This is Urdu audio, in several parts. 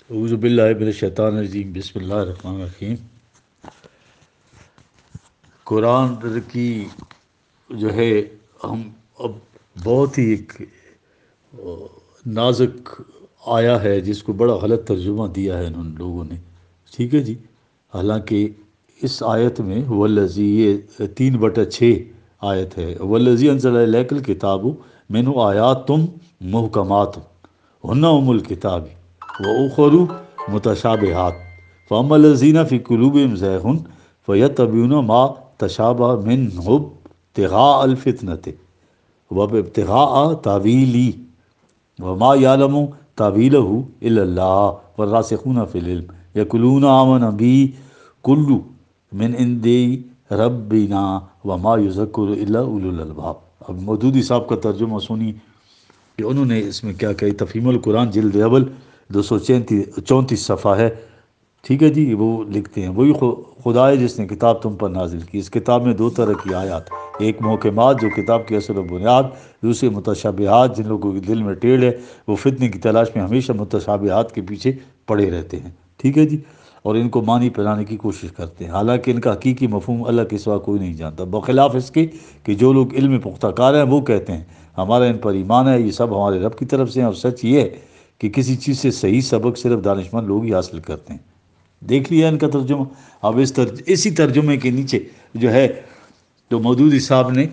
اعوذ باللہ من الشیطان الرجیم، بسم اللہ الرحمن الرحیم۔ قرآن کی جو ہے ہم اب بہت ہی ایک نازک آیا ہے جس کو بڑا غلط ترجمہ دیا ہے ان لوگوں نے، ٹھیک ہے جی۔ حالانکہ اس آیت میں والذی، یہ 3/6 آیت ہے، والذی انزل الیک الکتاب منہ آیات محکمات ہن ام الکتاب واخر متشابہات فاما الذین فی قلوبہم زیغ فیتبعون ما تشابہ منہ ابتغاء الفتنۃ وابتغاء تاویلی وما یعلم تاویلہ الا اللہ والراسخون فی العلم یقولون آمنا بہ کل من عند ربنا وما یذکر الا اولو الالباب۔ اب مودودی صاحب کا ترجمہ سنی کہ انہوں نے اس میں کیا کہی۔ تفہیم القرآن جلد اول 234 صفحہ ہے، ٹھیک ہے جی۔ وہ لکھتے ہیں وہی خدا ہے جس نے کتاب تم پر نازل کی، اس کتاب میں 2 طرح کی آیات، ایک محکمات جو کتاب کی اصل و بنیاد، دوسرے متشابہات جن لوگوں کے دل میں ٹیڑھ ہے، وہ فتنے کی تلاش میں ہمیشہ متشابہات کے پیچھے پڑے رہتے ہیں، ٹھیک ہے جی، اور ان کو معنی پہنانے کی کوشش کرتے ہیں، حالانکہ ان کا حقیقی مفہوم اللہ کے سوا کوئی نہیں جانتا، بخلاف اس کے کہ جو لوگ علم پختہ کار ہیں وہ کہتے ہیں ہمارا ان پر ایمان ہے، یہ سب ہمارے رب کی طرف سے ہیں، اور سچ یہ ہے کہ کسی چیز سے صحیح سبق صرف دانشمند لوگ ہی حاصل کرتے ہیں۔ دیکھ لیا ان کا ترجمہ۔ اب اسی ترجمے کے نیچے جو ہے تو مودودی صاحب نے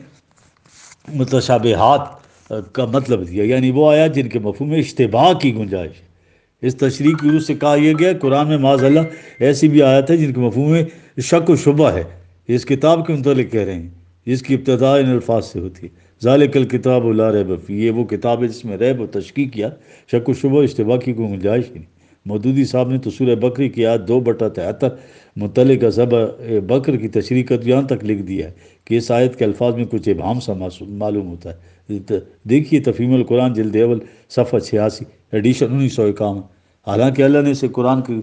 متشابہات کا مطلب دیا، یعنی وہ آیات جن کے مفہوم میں اشتباہ کی گنجائش ہے۔ اس تشریح کی روح سے کہا یہ گیا قرآن میں معاذ اللہ ایسی بھی آیات ہے جن کے مفہوم میں شک و شبہ ہے، اس کتاب کے متعلق کہہ رہے ہیں جس کی ابتدا ان الفاظ سے ہوتی ہے، ذالک الکتاب لا ریب فیہ، یہ وہ کتاب ہے جس میں ریب و تشکیک کیا، شک و شبہ اشتباہ کی کوئی گنجائش ہی نہیں۔ مودودی صاحب نے تو سورہ بقرہ کی آیت 2/73 متعلقہ ذبح بکر کی تشریح کر یہاں تک لکھ دیا ہے کہ اس آیت کے الفاظ میں کچھ ابہام سا معلوم ہوتا ہے۔ دیکھیے تفہیم القرآن جلد اول صفحہ 86 ایڈیشن 1951۔ حالانکہ اللہ نے اسے قرآن کی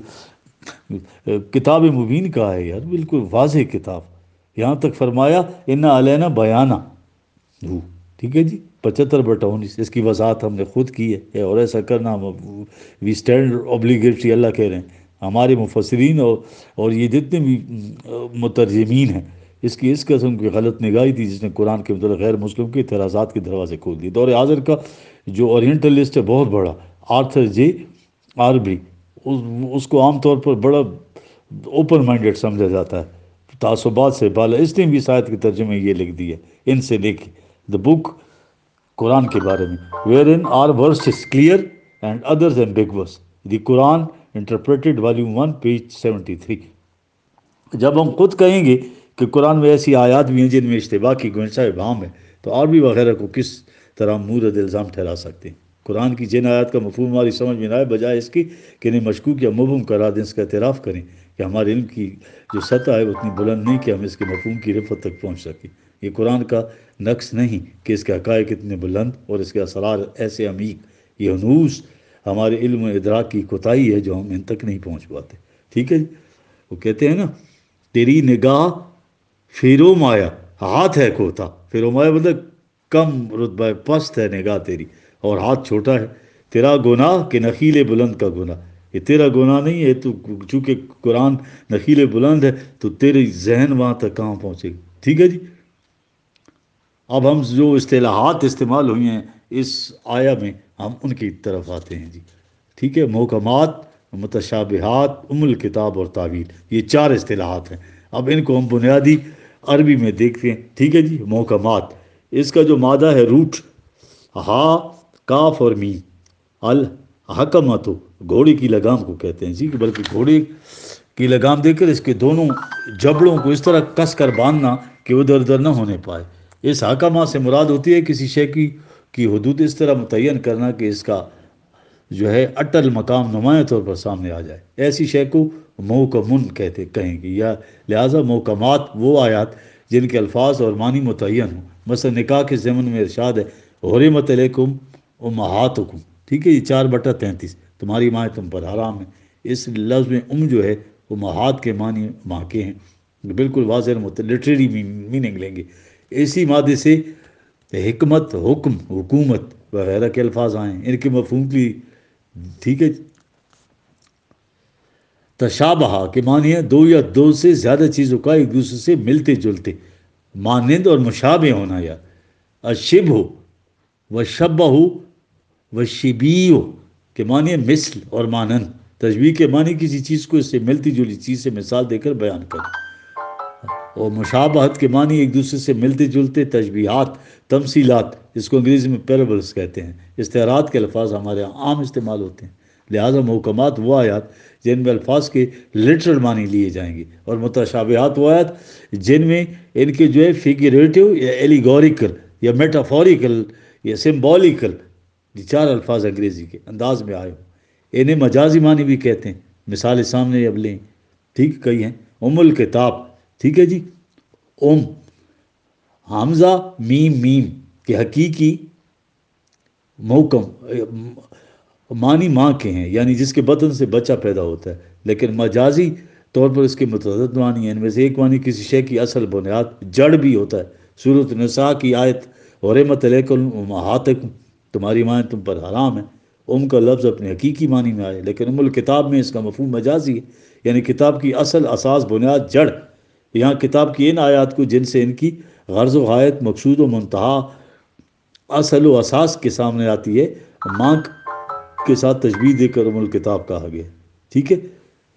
کتاب مبین کہا ہے یار، بالکل واضح کتاب، یہاں تک فرمایا ان علینا بیانہ ہو، ٹھیک ہے جی، 75/19 اس کی وضاحت ہم نے خود کی ہے، اور ایسا کرنا وی اسٹینڈ اوبلیگیٹری، اللہ کہہ رہے ہیں ہمارے مفسرین اور یہ جتنے بھی مترجمین ہیں، اس قسم کی غلط نگاہی تھی جس نے قرآن کے متعلق غیر مسلم کے اعتراضات کے دروازے کھول دیے۔ دور حاضر کا جو اورینٹلسٹ ہے بہت بڑا، آرتھر جے آربی، اس کو عام طور پر بڑا اوپن مائنڈیڈ سمجھا جاتا ہے، تعصبات سے بالا، اس نے بھی اس آیت کے ترجمے میں یہ لکھ دی ہے، ان سے لکھ دا بک قرآن کے بارے میں where in are verses clear and others ambiguous, the Quran interpreted volume 1 page 73۔ جب ہم خود کہیں گے کہ قرآن میں ایسی آیات بھی ہیں جن میں اشتباہ کی گنجائش ابہام ہے، تو عربی وغیرہ کو کس طرح مورد الزام ٹھہرا سکتے ہیں؟ قرآن کی جن آیات کا مفہوم ہماری سمجھ میں نہ آئے، بجائے اس کی کہ انہیں مشکوک یا مبہم قرار دیں، اس کا اعتراف کریں کہ ہمارے علم کی جو سطح ہے وہ اتنی بلند نہیں کہ ہم اس کے مفہوم کی رفت تک پہنچ سکیں۔ یہ قرآن کا نقص نہیں کہ اس کے حقائق اتنے بلند اور اس کے اسرار ایسے عمیق، یہ ہنوز ہمارے علم و ادراک کی کوتاہی ہے جو ہم ان تک نہیں پہنچ پاتے، ٹھیک ہے جی۔ وہ کہتے ہیں نا تیری نگاہ فیرو مایا ہاتھ ہے کھوتا، فیرو مایا مطلب کم رتبہ پست ہے نگاہ تیری، اور ہاتھ چھوٹا ہے، تیرا گناہ کہ نخیل بلند کا گناہ، یہ تیرا گناہ نہیں ہے، تو چونکہ قرآن نخیل بلند ہے تو تیری ذہن وہاں تک کہاں پہنچے گی، ٹھیک ہے جی۔ اب ہم جو اصطلاحات استعمال ہوئی ہیں اس آیا میں ہم ان کی طرف آتے ہیں جی، ٹھیک ہے۔ محکمات، متشابہات، ام الکتاب اور تعویل، یہ 4 اصطلاحات ہیں۔ اب ان کو ہم بنیادی عربی میں دیکھتے ہیں، ٹھیک ہے جی۔ محکمات، اس کا جو مادہ ہے روٹ، ہا، کاف اور میم، الحکمت، گھوڑے کی لگام کو کہتے ہیں جی، بلکہ گھوڑے کی لگام دے کر اس کے دونوں جبڑوں کو اس طرح کس کر باندھنا کہ وہ ادھر ادھر نہ ہونے پائے۔ اس حکمہ سے مراد ہوتی ہے کسی شے کی حدود اس طرح متعین کرنا کہ اس کا جو ہے اٹل مقام نمایاں طور پر سامنے آ جائے، ایسی شے کو محکمن کہیں گے، یا لہٰذا محکمات وہ آیات جن کے الفاظ اور معنی متعین ہوں۔ مثلا نکاح کے ضمن میں ارشاد ہے حرمت علیکم امہاتکم، ٹھیک ہے یہ 4/33، تمہاری مائیں تم پر حرام ہے۔ اس لفظ میں جو ہے امہات کے معنی ماں کے ہیں، بالکل واضح لٹریری میننگ لیں گے۔ اسی مادے سے حکمت، حکم، حکومت وغیرہ کے الفاظ آئے ہیں، ان کے مفہوم کی، ٹھیک ہے۔ تشابہ کے معنی ہے دو یا دو سے زیادہ چیزوں کا ایک دوسرے سے ملتے جلتے، مانند اور مشابہ ہونا، یا اشبہ و شبہ و شبیہ کے معنی ہے مثل اور مانند، تشبیہ کے معنی کسی چیز کو اس سے ملتی جلی چیز سے مثال دے کر بیان کرنا، اور مشابہت کے معنی ایک دوسرے سے ملتے جلتے، تشبیہات، تمثیلات، اس کو انگریزی میں پیرابلز کہتے ہیں۔ استعارات کے الفاظ ہمارے یہاں عام استعمال ہوتے ہیں، لہٰذا محکمات وہ آیات جن میں الفاظ کے لٹرل معنی لیے جائیں گے، اور متشابہات وہ آیات جن میں ان کے جو ہے فگریٹو یا ایلیگوریکل یا میٹافوریکل یا سمبولیکل، یہ چار الفاظ انگریزی کے انداز میں آئے ہوں، انہیں مجازی معنی بھی کہتے ہیں۔ مثال سامنے اب لیں، ٹھیک، کئی ہیں۔ الکتاب، ٹھیک ہے جی، ام، حمزہ میم میم کے حقیقی محکم معنی ماں کے ہیں، یعنی جس کے بدن سے بچہ پیدا ہوتا ہے، لیکن مجازی طور پر اس کے متعدد معنی ہیں۔ ان میں سے ایک معنی کسی شے کی اصل بنیاد جڑ بھی ہوتا ہے۔ سورۃ النساء کی آیت حرمت علیکم امہاتکم، تمہاری مائیں تم پر حرام ہے، ام کا لفظ اپنے حقیقی معنی میں آئے، لیکن ام الکتاب میں اس کا مفہوم مجازی ہے، یعنی کتاب کی اصل اساس بنیاد جڑ۔ یہاں کتاب کی ان آیات کو جن سے ان کی غرض و غایت، مقصود و منتہا، اصل و اساس کے سامنے آتی ہے، ماں کے ساتھ تشبیہ دے کر ام الکتاب کہا گیا، ٹھیک ہے۔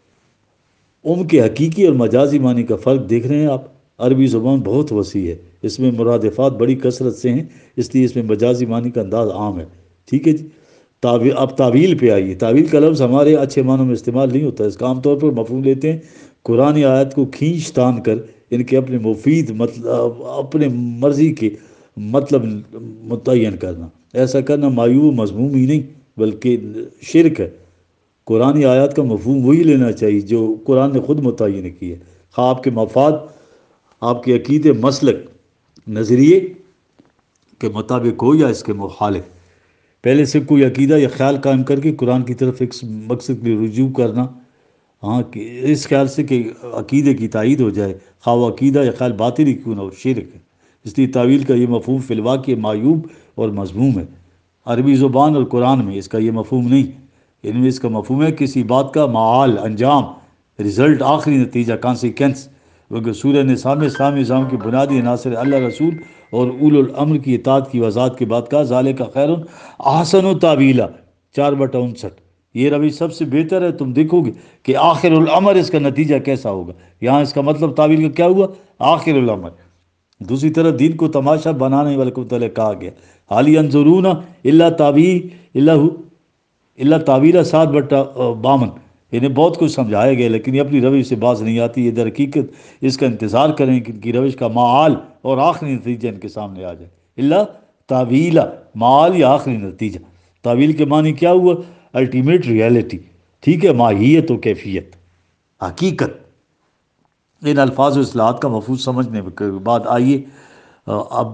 ام کے حقیقی اور مجازی معنی کا فرق دیکھ رہے ہیں آپ۔ عربی زبان بہت وسیع ہے، اس میں مرادفات بڑی کثرت سے ہیں، اس لیے اس میں مجازی معنی کا انداز عام ہے، ٹھیک ہے جی۔ اب تعویل پہ آئیے۔ تعویل کا لفظ ہمارے اچھے معنوں میں استعمال نہیں ہوتا، اس کا عام طور پر مفہوم لیتے ہیں قرآن آیات کو کھینچ تان کر ان کے اپنے مفید مطلب، اپنے مرضی کے مطلب متعین کرنا۔ ایسا کرنا معیوب مذموم ہی نہیں بلکہ شرک ہے۔ قرآن آیات کا مفہوم وہی لینا چاہیے جو قرآن نے خود متعین کی ہے، خواہ آپ کے مفاد، آپ کے عقیدے، مسلک، نظریے کے مطابق ہو یا اس کے مخالف۔ پہلے سے کوئی عقیدہ یا خیال قائم کر کے قرآن کی طرف ایک مقصد کے لیے رجوع کرنا، ہاں، کہ اس خیال سے کہ عقیدے کی تائید ہو جائے، خواہ وہ عقیدہ یا خیال باطل ہی کیوں نہ ہو، شرک ہے۔ اس لیے تعویل کا یہ مفہوم فی الواقع معیوب اور مذموم ہے۔ عربی زبان اور قرآن میں اس کا یہ مفہوم نہیں، ان میں اس کا مفہوم ہے کسی بات کا معال، انجام، رزلٹ، آخری نتیجہ، کانسیکوینس۔ کیونکہ سورہ نساء میں اسلامی نظام کی بنیادی عناصر اللہ، رسول اور اول الامر کی اطاعت کی وضاحت کے بعد کہا ذالک خیر احسن و تعویلا، 4/59۔ یہ روی سب سے بہتر ہے، تم دیکھو گے کہ آخر الامر اس کا نتیجہ کیسا ہوگا۔ یہاں اس کا مطلب تعویل کا کیا ہوا؟ آخر الامر۔ دوسری طرف دین کو تماشا بنانے والے کو متعلق کہا گیا حال ینظرون الا تعویل اللہ تعویرہ 7/52۔ انہیں بہت کچھ سمجھایا گیا لیکن یہ اپنی روش سے باز نہیں آتی، یہ در حقیقت اس کا انتظار کریں کہ ان کی روش کا معال اور آخری نتیجہ ان کے سامنے آ جائے۔ اللہ تعویلہ، معال یا آخری نتیجہ۔ تعویل کے معنی کیا ہوا؟ الٹیمیٹ ریالٹی، ٹھیک ہے، ماہیت و کیفیت، حقیقت۔ ان الفاظ و اصطلاحات کا مفہوم سمجھنے کے بعد آئیے اب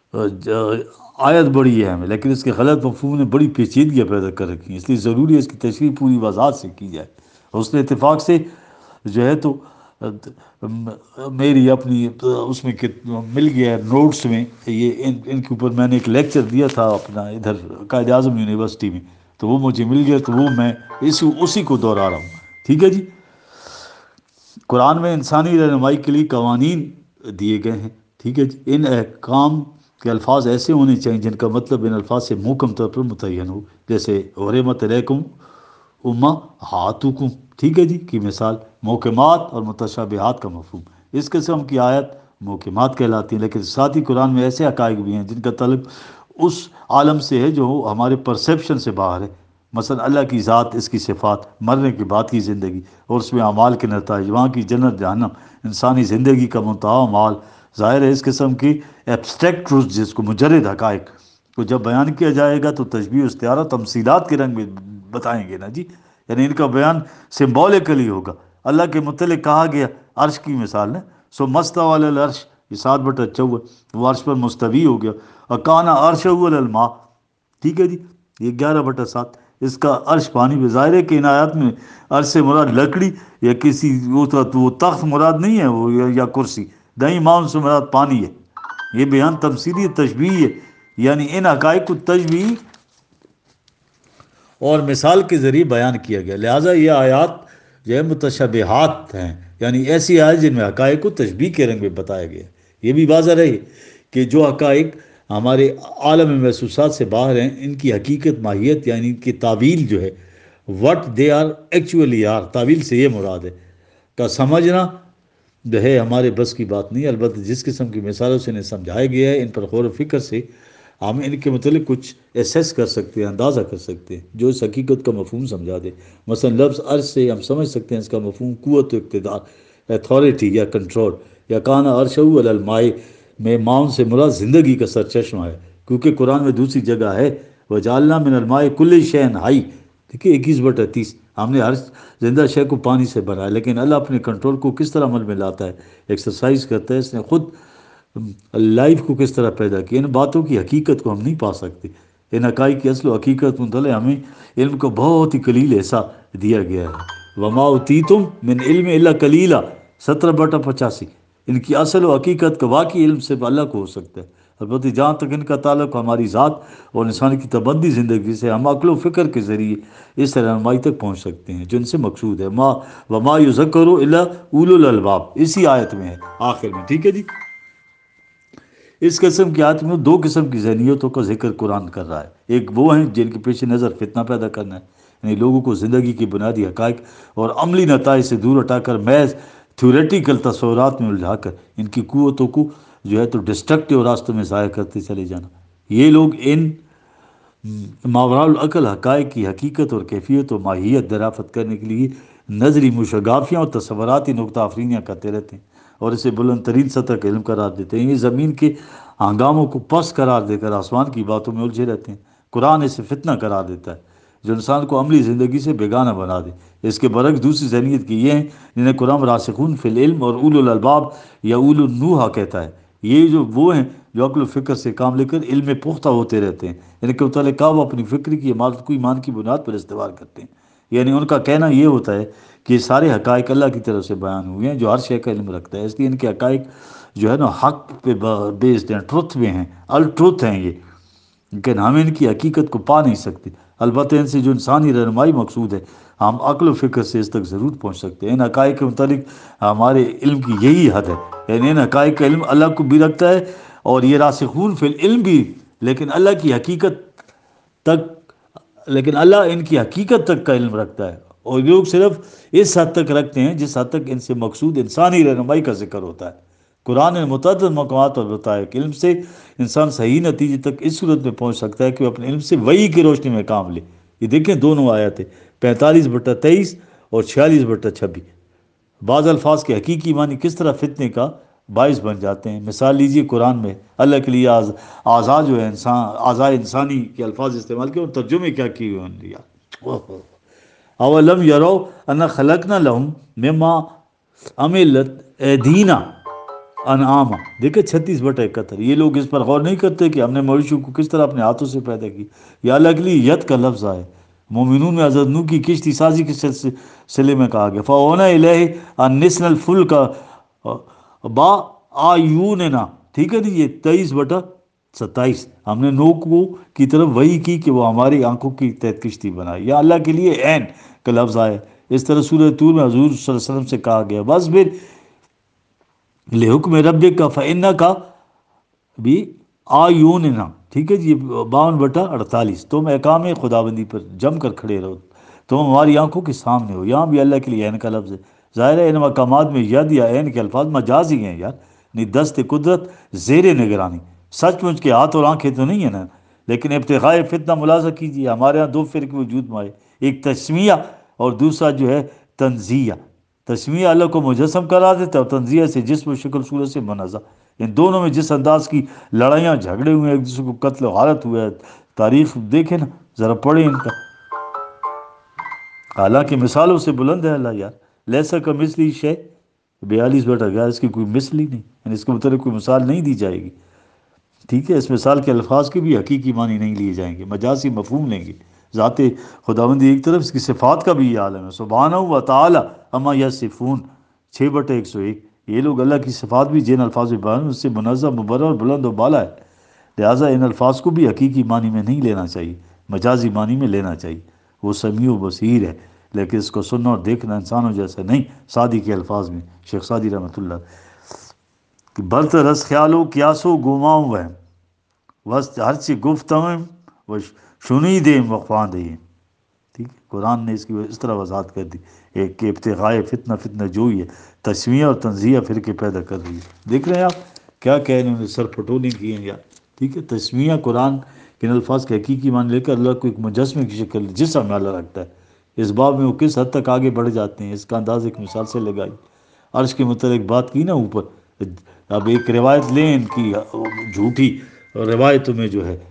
آیت بڑی اہم ہے لیکن اس کے غلط مفہوم نے بڑی پیچیدگیاں پیدا کر رکھی ہیں، اس لیے ضروری ہے اس کی تشریح پوری وضاحت سے کی جائے۔ حسن اتفاق سے جو ہے تو میری اپنی اس میں مل گیا ہے نوٹس میں، یہ ان کے اوپر میں نے ایک لیکچر دیا تھا اپنا ادھر قائد اعظم یونیورسٹی میں، تو وہ مجھے مل گیا، تو وہ میں اسی کو دوہرا رہا ہوں، ٹھیک ہے جی۔ قرآن میں انسانی رہنمائی کے لیے قوانین دیے گئے ہیں، ٹھیک ہے جی۔ ان احکام کے الفاظ ایسے ہونے چاہیے جن کا مطلب ان الفاظ سے محکم طور پر متعین ہو، جیسے حرمت علیکم امہاتکم، ٹھیک ہے جی، کی مثال۔ محکمات اور متشابہات کا مفہوم، اس قسم کی آیت محکمات کہلاتی ہیں، لیکن ساتھ ہی قرآن میں ایسے حقائق بھی ہیں جن کا تعلق اس عالم سے ہے جو ہمارے پرسیپشن سے باہر ہے، مثلا اللہ کی ذات، اس کی صفات، مرنے کے بعد کی زندگی اور اس میں اعمال کے نتائج، وہاں کی جنت جہنم، انسانی زندگی کا منتہا مال۔ ظاہر ہے اس قسم کی ایبسٹریکٹ ٹروتھ جس کو مجرد حقائق کو جب بیان کیا جائے گا تو تشبیہ و استعارہ تمثیلات کے رنگ میں بتائیں گے نا جی، یعنی ان کا بیان سمبولیکلی ہوگا۔ اللہ کے متعلق کہا گیا عرش کی مثال ہے، سو مستوی علی العرش، یہ 7/54، وہ عرش پر مستوی ہو گیا۔ اکانا عرشہ علی الماء، ٹھیک ہے جی، یہ 11/7، اس کا عرش پانی پہ۔ ظاہر ہے کہ ان آیات میں عرش سے مراد لکڑی یا کسی وہ تخت مراد نہیں ہے، وہ یا کرسی، دہی ماؤن سے مراد پانی ہے۔ یہ بیان تمثیلی تشبیہ ہے، یعنی ان حقائق کو تشبیہ اور مثال کے ذریعے بیان کیا گیا، لہٰذا یہ آیات جو ہے متشابہات ہیں، یعنی ایسی آیت جن میں حقائق کو تشبیہ کے رنگ میں بتایا گیا ہے۔ یہ بھی واضح رہے کہ جو حقائق ہمارے عالم محسوسات سے باہر ہیں، ان کی حقیقت ماہیت یعنی ان کی تعویل جو ہے what they are actually are, تعویل سے یہ مراد ہے کا سمجھنا جو ہے ہمارے بس کی بات نہیں، البتہ جس قسم کی مثالوں سے انہیں سمجھایا گیا ہے ان پر غور و فکر سے ہم ان کے متعلق کچھ ایسیس کر سکتے ہیں، اندازہ کر سکتے ہیں جو اس حقیقت کا مفہوم سمجھا دے۔ مثلا لفظ عرض سے ہم سمجھ سکتے ہیں اس کا مفہوم قوت و اقتدار، اتھارٹی یا کنٹرول، یا کانا عرشہ علی الماء میں ماؤن سے مراد زندگی کا سرچشمہ ہے، کیونکہ قرآن میں دوسری جگہ ہے وجعلنا من الماء کل شیء حی، دیکھیے 21/30، ہم نے ہر زندہ شے کو پانی سے بنایا، لیکن اللہ اپنے کنٹرول کو کس طرح عمل میں لاتا ہے، ایکسرسائز کرتا ہے، اس نے خود لائف کو کس طرح پیدا کیا۔ ان باتوں کی حقیقت کو ہم نہیں پا سکتے، ان حقائق کی اصل و حقیقت مطلع ہمیں علم کو بہت ہی قلیل حصہ دیا گیا ہے۔ وما اوتیتم من علم الا قلیلا، 17/85، ان کی اصل و حقیقت کا واقعی علم صرف اللہ کو ہو سکتا ہے، البتہ جہاں تک ان کا تعلق ہماری ذات اور انسان کی تبدی زندگی سے، ہم عقل و فکر کے ذریعے اس رہنمائی تک پہنچ سکتے ہیں جو ان سے مقصود ہے۔ ما وما یذکر الا اولو الالباب، اسی آیت میں ہے آخر میں، ٹھیک ہے جی۔ اس قسم کی آیت میں دو قسم کی ذہنیتوں کا ذکر قرآن کر رہا ہے، ایک وہ ہیں جن کے پیش نظر فتنہ پیدا کرنا ہے، یعنی لوگوں کو زندگی کی بنیادی حقائق اور عملی نتائج سے دور ہٹا کر محض تھیوریٹیکل تصورات میں الجھا کر ان کی قوتوں کو جو ہے تو ڈسٹرکٹیو راستوں میں ضائع کرتے چلے جانا۔ یہ لوگ ان ماوراء العقل حقائق کی حقیقت اور کیفیت و ماہیت دریافت کرنے کے لیے نظری مشگافیاں اور تصوراتی نکتہ آفرینیاں کرتے رہتے ہیں اور اسے بلند ترین سطح کا علم قرار دیتے ہیں۔ یہ زمین کے ہنگاموں کو پس قرار دے کر آسمان کی باتوں میں الجھے رہتے ہیں۔ قرآن اسے فتنہ قرار دیتا ہے جو انسان کو عملی زندگی سے بیگانہ بنا دے۔ اس کے برعکس دوسری ذہنیت کی یہ ہیں جنہیں قرآن راسخون فی العلم اور اولو الالباب یا اولو النوحہ کہتا ہے۔ یہ جو وہ ہیں جو عقل و فکر سے کام لے کر علم پختہ ہوتے رہتے ہیں، ان کے متعلق وہ اپنی فکر کی عمارت کو ایمان کی بنیاد پر استوار کرتے ہیں، یعنی ان کا کہنا یہ ہوتا ہے کہ یہ سارے حقائق اللہ کی طرف سے بیان ہوئے ہیں جو ہر شے کا علم رکھتا ہے، اس لیے ان کے حقائق جو ہے نا حق پہ بیسڈ ہیں، ٹروتھ میں ہیں، الٹروتھ ہیں یہ، لیکن ہم ان کی حقیقت کو پا نہیں سکتے۔ البتہ ان سے جو انسانی رہنمائی مقصود ہے ہم عقل و فکر سے اس تک ضرور پہنچ سکتے ہیں۔ ان حقائق کے متعلق ہمارے علم کی یہی حد ہے، یعنی ان حقائق کا علم اللہ کو بھی رکھتا ہے اور یہ راسخون فی العلم بھی، لیکن اللہ کی حقیقت تک، لیکن اللہ ان کی حقیقت تک کا علم رکھتا ہے، اور لوگ صرف اس حد تک رکھتے ہیں جس حد تک ان سے مقصود انسانی رہنمائی کا ذکر ہوتا ہے۔ قرآن نے متعدد مقامات پر بتایا کہ علم سے انسان صحیح نتیجے تک اس صورت میں پہنچ سکتا ہے کہ وہ اپنے علم سے وحی کی روشنی میں کام لے۔ یہ دیکھیں دونوں آیتیں 45/23 اور 46/26، بعض الفاظ کے حقیقی معنی کس طرح فتنے کا باعث بن جاتے ہیں۔ مثال لیجئے قرآن میں اللہ کے لیے اعضاء جو ہے اعضاء انسانی کے الفاظ استعمال کیے اور ترجمے کیا کیے ہوئے ہیں یار۔ اولم یرو انا خلقنا لهم مما عملت ایدینا انعاما، دیکھیں 36/71، یہ لوگ اس پر غور نہیں کرتے کہ ہم نے مویشیوں کو کس طرح اپنے ہاتھوں سے پیدا کی۔ یہ اللہ کے لیے ید کا لفظ آئے، مومنون میں حضرت نوح کی کشتی سازی کے سلسلے میں کہا گیا فَأَوْحَيْنَا إِلَيْهِ أَن نَّسْنَ الْفُلْكَ بِأَعْيُنِنَا، ٹھیک ہے جی۔ یہ 23/27، ہم نے نوح کو کی طرف وحی کی کہ وہ ہماری آنکھوں کی تحت کشتی بنائے۔ یا اللہ کے لیے عین کا لفظ آئے۔ اس طرح سورہ طور میں حضور صلی اللہ علیہ وسلم سے کہا گیا بس پھر لحکم ربک کا فإنک بھی آیوننا، ٹھیک ہے جی۔ 52/48، تم احکام خداوندی پر جم کر کھڑے رہو، تم ہماری آنکھوں کے سامنے ہو۔ یہاں بھی اللہ کے لیے عین کا لفظ ہے۔ ظاہر ہے ان مقامات میں ید یا عین کے الفاظ مجازی ہیں یار، یعنی دست قدرت زیر نگرانی، سچ مچ کے ہاتھ اور آنکھیں تو نہیں ہیں نا۔ لیکن ابتغاء فتنہ ملاحظہ کیجیے، ہمارے ہاں دو فرقے وجود میں آئے، ایک تسمیہ اور دوسرا جو ہے تنزیہ۔ تسمیہ اللہ کو مجسم قرار دیتا ہے اور تنزیہ سے جسم و شکل صورت سے منزہ۔ ان دونوں میں جس انداز کی لڑائیاں جھگڑے ہوئے ہیں، ایک دوسرے کو قتل و غارت ہوا ہے، تاریخ دیکھیں نا ذرا پڑھیں ان کا، حالانکہ مثالوں سے بلند ہے اللہ یار۔ لیسا کا مثلی شے 42/11، اس کی کوئی مثل ہی نہیں، یعنی اس کے متعلق کوئی مثال نہیں دی جائے گی، ٹھیک ہے۔ اس مثال کے الفاظ کے بھی حقیقی معنی نہیں لیے جائیں گے، مجازی مفہوم لیں گے۔ ذات خداوندی ایک طرف، اس کی صفات کا بھی یہ عالم ہے، سبحانہ و تعالی اما یصفون 6/101۔ یہ لوگ اللہ کی صفات بھی جن الفاظ میں بیان اس سے منزہ، مبرر، بلند و بالا ہے، لہٰذا ان الفاظ کو بھی حقیقی معنی میں نہیں لینا چاہیے، مجازی معنی میں لینا چاہیے۔ وہ سمیع و بصیر ہے، لیکن اس کو سننا اور دیکھنا انسانوں جیسے نہیں. سعدی کے الفاظ میں، شیخ سعدی رحمۃ اللہ، کہ برت رس خیال و قیاس و گماؤں وہ وسط ہر چی گفتم و شنیدیم و خواندیم. ٹھیک ہے، قرآن نے اس کی اس طرح وضاحت کر دی ایک کہ ابتغائے فتنہ، فتنہ جوئی ہے، تسمیہ اور تنزیہ فرقے پیدا کر رہی ہے. دیکھ رہے ہیں آپ کیا کہہ انہوں نے سر پھٹولی کی ہیں. یا ٹھیک ہے، تسمیہ قرآن کے ان الفاظ کے حقیقی معنی لے کر اللہ کو ایک مجسمے کی شکل، جسم میں اللہ رکھتا ہے. اس باب میں وہ کس حد تک آگے بڑھ جاتے ہیں، اس کا انداز ایک مثال سے لگائی. عرش کے متعلق بات کی نا اوپر. اب ایک روایت لیں ان کی جھوٹی روایتوں میں جو ہے،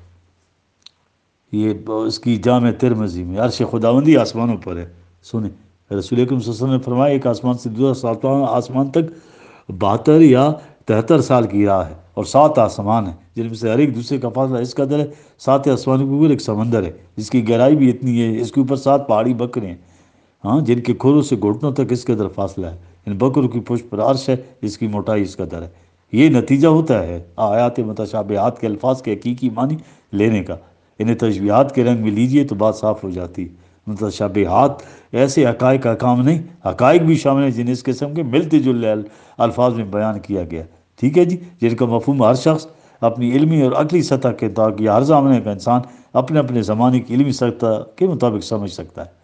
یہ اس کی جامع ترمذی میں عرش خداوندی آسمانوں پر ہے. سنیں، رسول اکرم صلی اللہ علیہ وسلم نے فرمایا ایک آسمان سے دوسرا ساتواں آسمان تک 72 یا 73 سال کی راہ ہے، اور 7 آسمان ہیں جن میں سے ہر ایک دوسرے کا فاصلہ اس قدر ہے. 7 آسمانوں کے اوپر ایک سمندر ہے جس کی گہرائی بھی اتنی ہے. اس کے اوپر 7 پہاڑی بکرے ہیں، ہاں، جن کے کھروں سے گھٹنوں تک اس قدر فاصلہ ہے. ان بکروں کی پشت پر عرش ہے جس کی موٹائی اس قدر ہے. یہ نتیجہ ہوتا ہے آیات متشابہات کے الفاظ کے حقیقی معنی لینے کا. انہیں تشبیہات کے رنگ میں لیجئے تو بات صاف ہو جاتی ہے. متشابہات ایسے حقائق کا کام نہیں، حقائق بھی شامل ہیں جنہیں اس قسم کے ملتے جلتے الفاظ میں بیان کیا گیا. ٹھیک ہے جی، جن کا مفہوم ہر شخص اپنی علمی اور عقلی سطح کے تحت، یا ہر زمانے کا انسان اپنے اپنے زمانے کی علمی سطح کے مطابق سمجھ سکتا ہے.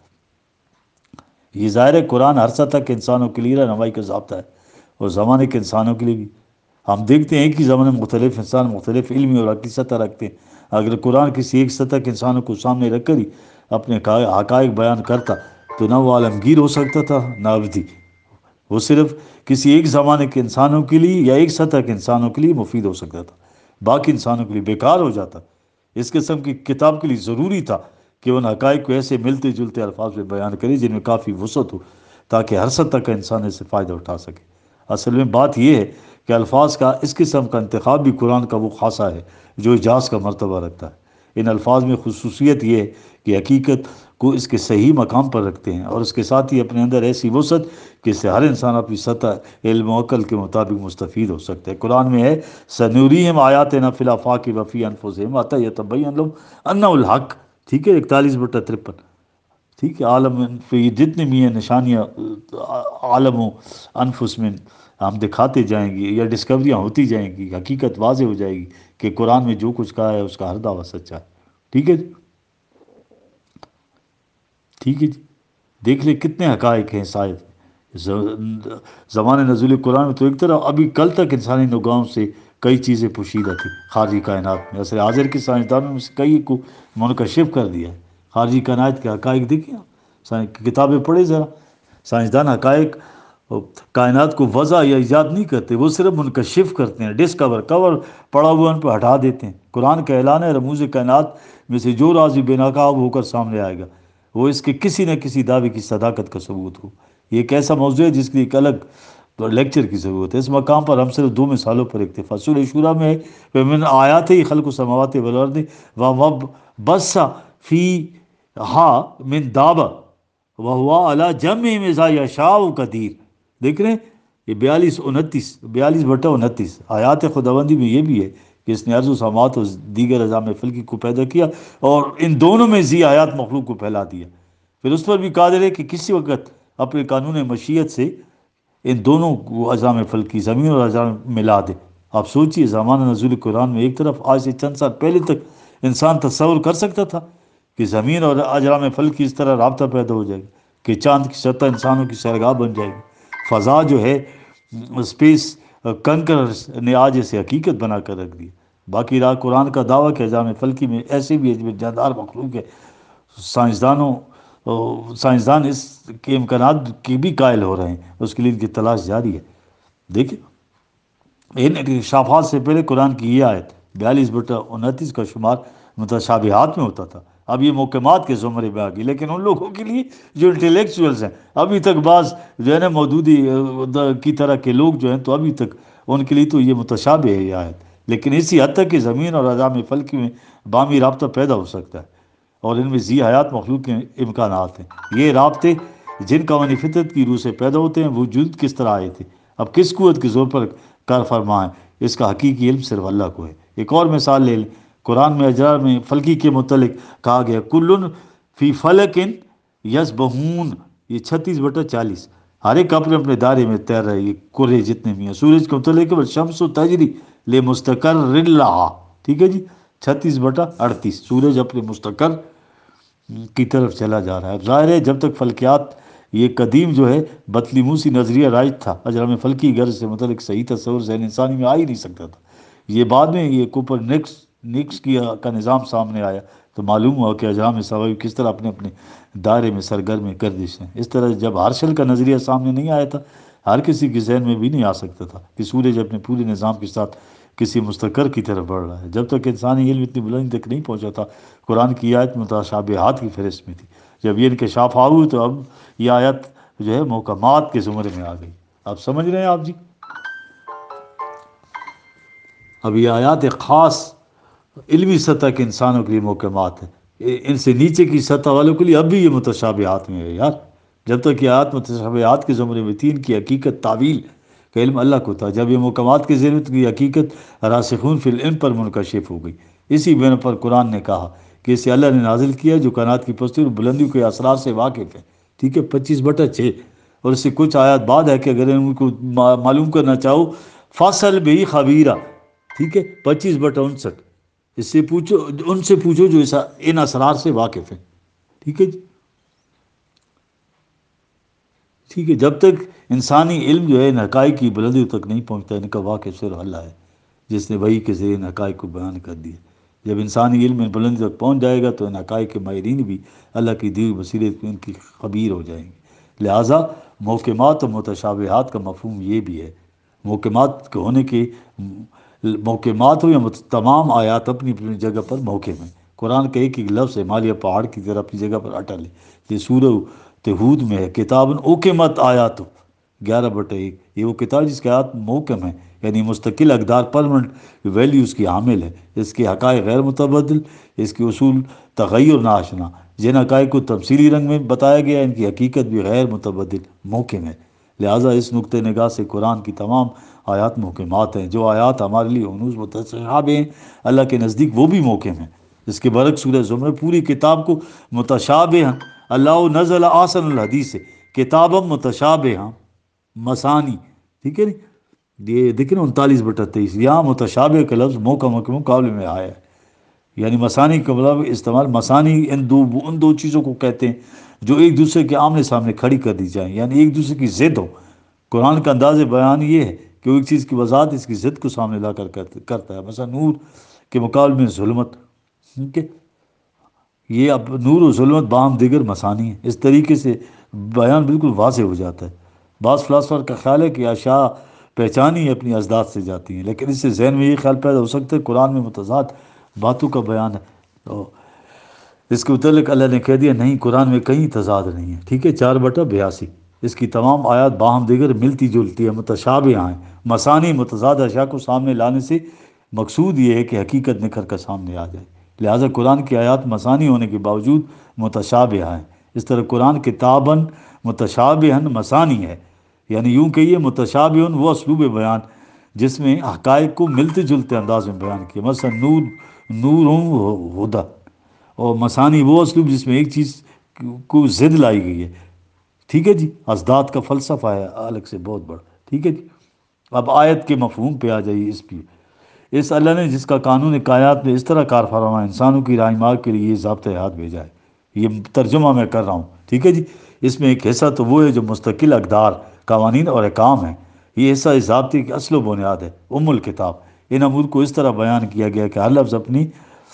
یہ ظاہر ہے قرآن ہر سطح کے انسانوں کے لیے رہنمائی کا ضابطہ ہے، اور زمانے کے انسانوں کے لیے بھی. ہم دیکھتے ہیں کہ زمانے میں مختلف انسان مختلف علمی اور عقلی سطح رکھتے ہیں. اگر قرآن کسی ایک سطح کے انسانوں کو سامنے رکھ کر ہی اپنے حقائق بیان کرتا تو نہ وہ عالمگیر ہو سکتا تھا نہ ابدی. وہ صرف کسی ایک زمانے کے انسانوں کے لیے یا ایک سطح کے انسانوں کے لیے مفید ہو سکتا تھا، باقی انسانوں کے لیے بیکار ہو جاتا. اس قسم کی کتاب کے لیے ضروری تھا کہ ان حقائق کو ایسے ملتے جلتے الفاظ میں بیان کرے جن میں کافی وسعت ہو، تاکہ ہر سطح کا انسان اس سے فائدہ اٹھا سکے. اصل میں بات یہ ہے کہ الفاظ کا اس قسم کا انتخاب بھی قرآن کا وہ خاصہ ہے جو اعجاز کا مرتبہ رکھتا ہے. ان الفاظ میں خصوصیت یہ ہے کہ حقیقت کو اس کے صحیح مقام پر رکھتے ہیں، اور اس کے ساتھ ہی اپنے اندر ایسی وسعت کہ اس سے ہر انسان اپنی سطح علم و عقل کے مطابق مستفید ہو سکتا ہے. قرآن میں ہے سنوریم آیاتنا فی الآفاق وفی انفسہم حتی یتبین لہم انہ الحق. ٹھیک ہے، 41/53. ٹھیک ہے، عالم پہ جتنے بھی ہیں نشانیاں عالم و انفس میں ہم دکھاتے جائیں گے، یا ڈسکوریاں ہوتی جائیں گی، حقیقت واضح ہو جائے گی کہ قرآن میں جو کچھ کہا ہے اس کا ہر دعویٰ سچا ہے. ٹھیک ہے جی، ٹھیک ہے جی. دیکھ لیں کتنے حقائق ہیں شاید زمان نزول قرآن میں. تو ایک طرح ابھی کل تک انسانی نگاہوں سے کئی چیزیں پوشیدہ تھیں خارجی کائنات میں. اصل حاضر کے سائنسدانوں میں سے کئی کو منکشف کر دیا ہے. خارجی کائنات کے حقائق دیکھیں آپ، کتابیں پڑھیں ذرا. سائنسدان حقائق کائنات کو وضع یا ایجاد نہیں کرتے، وہ صرف منکشف کرتے ہیں. ڈسکور کور پڑا ہوا ان پہ ہٹا دیتے ہیں. قرآن کا اعلان ہے رموز کائنات میں سے جو راز بھی بے نقاب ہو کر سامنے آئے گا وہ اس کے کسی نہ کسی دعوے کی صداقت کا ثبوت ہو. یہ ایک ایسا موضوع ہے جس کی ایک الگ لیکچر کی ضرورت ہے. اس مقام پر ہم صرف 2 مثالوں پر اکتفا. سورہ شورا میں ہے من آیات ہی خلق السماوات والارض و بث فیہا من دابہ وہو علی جمعہم اذا یشاء قدیر. دیکھ رہے ہیں یہ 42/29 آیات خداوندی میں یہ بھی ہے کہ اس نے ارض و سماوات اور دیگر اجسام فلکی کو پیدا کیا اور ان دونوں میں ذی آیات مخلوق کو پھیلا دیا. پھر اس پر بھی قادر ہے کہ کسی وقت اپنے قانون مشیت سے ان دونوں کو اجسام فلکی زمین اور اجسام ملا دے. آپ سوچئے زمانہ نزول قرآن میں ایک طرف آج سے چند سال پہلے تک انسان تصور کر سکتا تھا کہ زمین اور اجرام فلک اس طرح رابطہ پیدا ہو جائے گا کہ چاند کی سطح انسانوں کی سیرگاہ بن جائے گی. فضا جو ہے اسپیس کنکررز نے آج اسے حقیقت بنا کر رکھ دی. باقی رہا قرآن کا دعویٰ کہ اجرام فلکی میں ایسے بھی عجب جاندار مخلوق ہے. سائنسدان اس کے امکانات کی بھی قائل ہو رہے ہیں، اس کے لیے ان کی تلاش جاری ہے. دیکھیں ان انکشافات سے پہلے قرآن کی یہ آیت 42/29 کا شمار متشابہات میں ہوتا تھا. اب یہ محکمات کے زمرے میں آ گئی، لیکن ان لوگوں کے لیے جو انٹلیکچوئلز ہیں ابھی تک بعض جو ہے نا مودودی کی طرح کے لوگ جو ہیں تو ابھی تک ان کے لیے تو یہ متشابہ ہے یہ آیت. لیکن اسی حد تک کہ زمین اور اجسام فلکی میں باہمی رابطہ پیدا ہو سکتا ہے اور ان میں ذی حیات مخلوق کے امکانات ہیں. یہ رابطے جن قوانین فطرت کی روح سے پیدا ہوتے ہیں وجود کس طرح آئے تھے، اب کس قوت کے زور پر کار فرما ہے، اس کا حقیقی علم صرف اللہ کو ہے. ایک اور مثال لے لیں. قرآن میں اجرام میں فلکی کے متعلق کہا گیا کل فی فلک یسبحون. یہ 36/40، ہر ایک اپنے اپنے دائرے میں تیر رہے، یہ کرے جتنے بھی ہیں۔ سورج کے متعلق شمس و تجری لے مستقر لہا، ٹھیک ہے جی، 36/38، سورج اپنے مستقر کی طرف چلا جا رہا ہے۔ ظاہر ہے جب تک فلکیات، یہ قدیم جو ہے بطلیموسی نظریہ رائج تھا، اجرام فلکی غرض سے متعلق صحیح تصور ذہن انسانی میں آ ہی نہیں سکتا تھا۔ یہ بعد میں یہ کوپر نکس کا نظام سامنے آیا تو معلوم ہوا کہ اجرام سماوی کس طرح اپنے اپنے دائرے میں سرگرم گردش ہیں۔ اس طرح جب ہارشل کا نظریہ سامنے نہیں آیا تھا، ہر کسی کے ذہن میں بھی نہیں آ سکتا تھا کہ سورج اپنے پورے نظام کے ساتھ کسی مستقر کی طرف بڑھ رہا ہے۔ جب تک انسانی علم اتنی بلندی تک نہیں پہنچا تھا، قرآن کی آیت متشابہات کی فہرست میں تھی۔ جب یہ انکشاف ہوئی تو اب یہ آیت جو ہے محکمات کے زمرے میں آ گئی۔ آپ سمجھ رہے ہیں آپ جی؟ اب یہ آیات ایک خاص علمی سطح کے انسانوں کے لیے محکمات ہے، ان سے نیچے کی سطح والوں کے لیے اب بھی یہ متشابہات میں ہے یار۔ جب تک یہ آیات متشابہات کے زمرے میں تھی، ان کی حقیقت تعویل کا علم اللہ کو تھا۔ جب یہ محکمات کے ذریعے کی حقیقت راسخون فی العلم پر منکشف ہو گئی، اسی بنا پر قرآن نے کہا کہ اسے اللہ نے نازل کیا جو کائنات کی پستی اور بلندیوں کے اسرار سے واقف ہے، ٹھیک ہے، 25/6۔ اور اس سے کچھ آیات بعد ہے کہ اگر ان کو معلوم کرنا چاہو، فصل بھی خبیرہ، ٹھیک ہے، 25/59، اس سے پوچھو، ان سے پوچھو جو ان اسرار سے واقف ہیں، ٹھیک ہے جی، ٹھیک ہے۔ جب تک انسانی علم جو ہے ان حقائق کی بلندیوں تک نہیں پہنچتا، ان کا واقف صرف اللہ ہے جس نے وحی کے ذریعے ان حقائق کو بیان کر دیا۔ جب انسانی علم ان بلندی تک پہنچ جائے گا تو ان حقائق کے ماہرین بھی اللہ کی دی ہوئی بصیرت میں ان کی خبیر ہو جائیں گے۔ لہٰذا محکمات و متشابہات کا مفہوم یہ بھی ہے، محکمات کے ہونے کے، محکمات ہو یا تمام آیات اپنی اپنی جگہ پر محکم ہیں۔ قرآن کا ایک ایک لفظ ہمالیہ پہاڑ کی طرح اپنی جگہ پر اٹل ہے۔ یہ سورہ ہود میں ہے، کتاب احکمت آیات، 11/1، یہ وہ کتاب جس کے آیات محکم ہیں، یعنی مستقل اقدار، پرمنٹ ویلیوز کی حامل ہے۔ اس کے حقائق غیر متبدل، اس کے اصول تغیر ناشنا، جن حقائق کو تفصیلی رنگ میں بتایا گیا ان کی حقیقت بھی غیر متبدل محکم ہے۔ لہٰذا اس نقطۂ نگاہ سے قرآن کی تمام آیات محکمات ہیں۔ جو آیات ہمارے لیے ہنوز متشابہ ہیں، اللہ کے نزدیک وہ بھی محکم ہیں۔ اس کے برعکس سورہ زمر پوری کتاب کو متشابہ، اللہ نزل احسن الحدیث، کتاب متشابہ مسانی، ٹھیک ہے نا، یہ دیکھیں نا 39/23، یہاں متشابہ کا لفظ محکم کے مقابلے میں آیا ہے، یعنی مسانی کا مطلب استعمال، مسانی ان دو چیزوں کو کہتے ہیں جو ایک دوسرے کے آمنے سامنے کھڑی کر دی جائیں، یعنی ایک دوسرے کی ضد ہو۔ قرآن کا انداز بیان یہ ہے کہ وہ ایک چیز کی وضاحت اس کی ضد کو سامنے لا کر کرتا ہے۔ مثلا نور کے مقابلے میں ظلمت، ٹھیک ہے، یہ اب نور و ظلمت باہم دیگر مسانی ہیں۔ اس طریقے سے بیان بالکل واضح ہو جاتا ہے۔ بعض فلاسفر کا خیال ہے کہ اشیاء پہچانی اپنی ازداد سے جاتی ہیں، لیکن اس سے ذہن میں یہ خیال پیدا ہو سکتا ہے قرآن میں متضاد باتوں کا بیان ہے، تو اس کے متعلق اللہ نے کہہ دیا نہیں، قرآن میں کہیں تضاد نہیں ہے، ٹھیک ہے، 4/82، اس کی تمام آیات باہم دیگر ملتی جلتی ہے، متشابہ ہیں۔ مسانی متضاد اشیاء کو سامنے لانے سے مقصود یہ ہے کہ حقیقت نکھر کر سامنے آ جائے۔ لہٰذا قرآن کی آیات مسانی ہونے کے باوجود متشابہ ہیں۔ اس طرح قرآن کتاباً متشابہ مسانی ہے، یعنی یوں کہیے متشابہ وہ اسلوب بیان جس میں حقائق کو ملتے جلتے انداز میں بیان کیا، مثلا نور ہدا، اور مسانی وہ اسلوب جس میں ایک چیز کو ضد لائی گئی ہے، ٹھیک ہے جی، ازداد کا فلسفہ ہے الگ سے بہت بڑا، ٹھیک ہے جی۔ اب آیت کے مفہوم پہ آ جائیے، اس اللہ نے جس کا قانون کائنات میں اس طرح کار فرما انسانوں کی رہنمائی کے لیے یہ ضابطۂ حیات بھیجا ہے، یہ ترجمہ میں کر رہا ہوں، ٹھیک ہے جی۔ اس میں ایک حصہ تو وہ ہے جو مستقل اقدار، قوانین اور احکام ہیں، یہ حصہ اس ضابطے کی اصل و بنیاد ہے، الکتاب۔ ان امور کو اس طرح بیان کیا گیا کہ ہر لفظ اپنی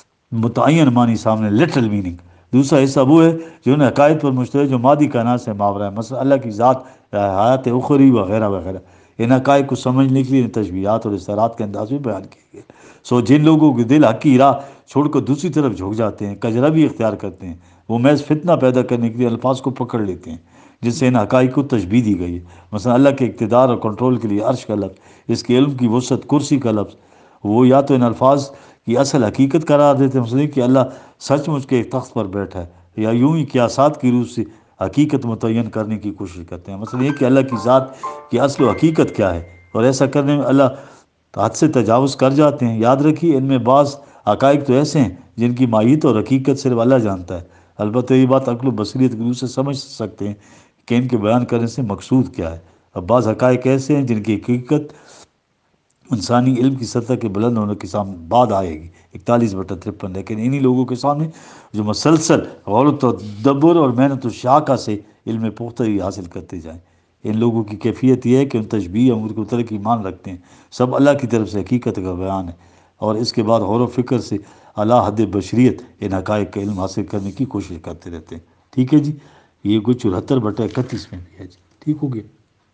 متعین معنی سامنے، لٹرل میننگ۔ دوسرا حصہ وہ ہے جو ان عقائد پر مشتمل جو مادی کائنات سے ماورا ہے، مثلا اللہ کی ذات، حیات اخروی وغیرہ وغیرہ۔ ان عقائد کو سمجھنے کے لیے ان تشبیہات اور استعارات کے انداز میں بیان کیے گئے۔ جن لوگوں کے دل حق کی راہ چھوڑ کر دوسری طرف جھک جاتے ہیں، کجربی اختیار کرتے ہیں، وہ محض فتنہ پیدا کرنے کے لیے الفاظ کو پکڑ لیتے ہیں جس سے ان حقائق کو تشبیہ دی گئی ہے۔ مثلا اللہ کے اقتدار اور کنٹرول کے لیے عرش کا لفظ، اس کے علم کی وسعت کرسی کا لفظ، وہ یا تو ان الفاظ کی اصل حقیقت قرار دیتے ہیں، مثلا کہ اللہ سچ مچ کے ایک تخت پر بیٹھا ہے، یا یوں ہی قیاسات کی روح سے حقیقت متعین کرنے کی کوشش کرتے ہیں، مثلا یہ کہ اللہ کی ذات کی اصل و حقیقت کیا ہے، اور ایسا کرنے میں اللہ حد سے تجاوز کر جاتے ہیں۔ یاد رکھیے ان میں بعض حقائق تو ایسے ہیں جن کی ماہیت اور حقیقت صرف اللہ جانتا ہے، البتہ یہ بات عقل و بصیرت کی روح سے سمجھ سکتے ہیں کہ ان کے بیان کرنے سے مقصود کیا ہے۔ اب بعض حقائق ایسے ہیں جن کی حقیقت انسانی علم کی سطح کے بلند ہونے کے سامنے بعد آئے گی، 41/53، لیکن انہی لوگوں کے سامنے جو مسلسل غور و تدبر اور محنت و شاقہ سے علم پختگی حاصل کرتے جائیں۔ ان لوگوں کی کیفیت یہ ہے کہ ان تشبیہ امور کو ترک ایمان رکھتے ہیں، سب اللہ کی طرف سے حقیقت کا بیان ہے، اور اس کے بعد غور و فکر سے اعلیٰ حد بشریت ان حقائق کا علم حاصل کرنے کی کوشش کرتے رہتے ہیں۔ ٹھیک ہے جی، یہ کچھ 74/31 میں بھی ہے جی، ٹھیک ہو گیا۔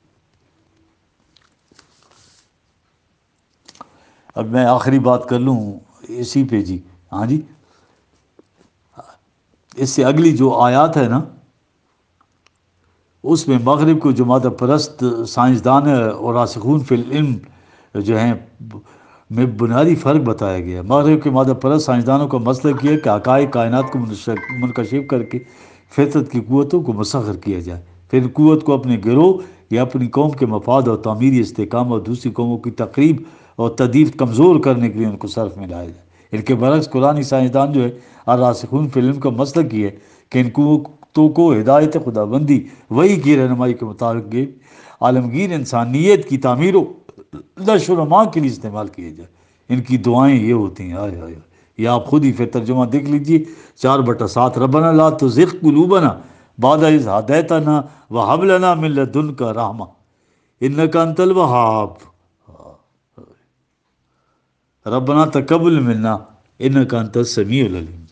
اب میں آخری بات کر لوں اسی پہ جی، ہاں جی، اس سے اگلی جو آیات ہے نا، اس میں مغرب کو جو مادہ پرست سائنسدان اور راسخون فی العلم جو ہیں میں بنیادی فرق بتایا گیا ہے۔ مغرب کے مادہ پرست سائنسدانوں کا مسلک یہ ہے کہ حقائق کائنات کو منکشف کر کے فطرت کی قوتوں کو مسخر کیا جائے، پھر ان قوت کو اپنے گروہ یا اپنی قوم کے مفاد اور تعمیری استحکام اور دوسری قوموں کی تقریب اور تدیف کمزور کرنے کے لیے ان کو صرف میں لایا جائے۔ ان کے برعکس قرآنی سائنسدان جو ہے الراسخون فی العلم کا مسلک یہ ہے کہ ان قوتوں کو ہدایت خداوندی وحی کی رہنمائی کے مطابق عالمگیر انسانیت کی تعمیر و نشر و نما کے لیے استعمال کیے جائے۔ ان کی دعائیں یہ ہوتی ہیں، آئے آئے، یہ آپ خود ہی پھر ترجمہ دیکھ لیجئے، 4/7، ربنا لا تزغ قلوبنا بعد اذ ہدیتنا وہب لنا من لدنک رحمہ انک انت الوہاب، ربنا تقبل منا انک انت السمیع العلیم۔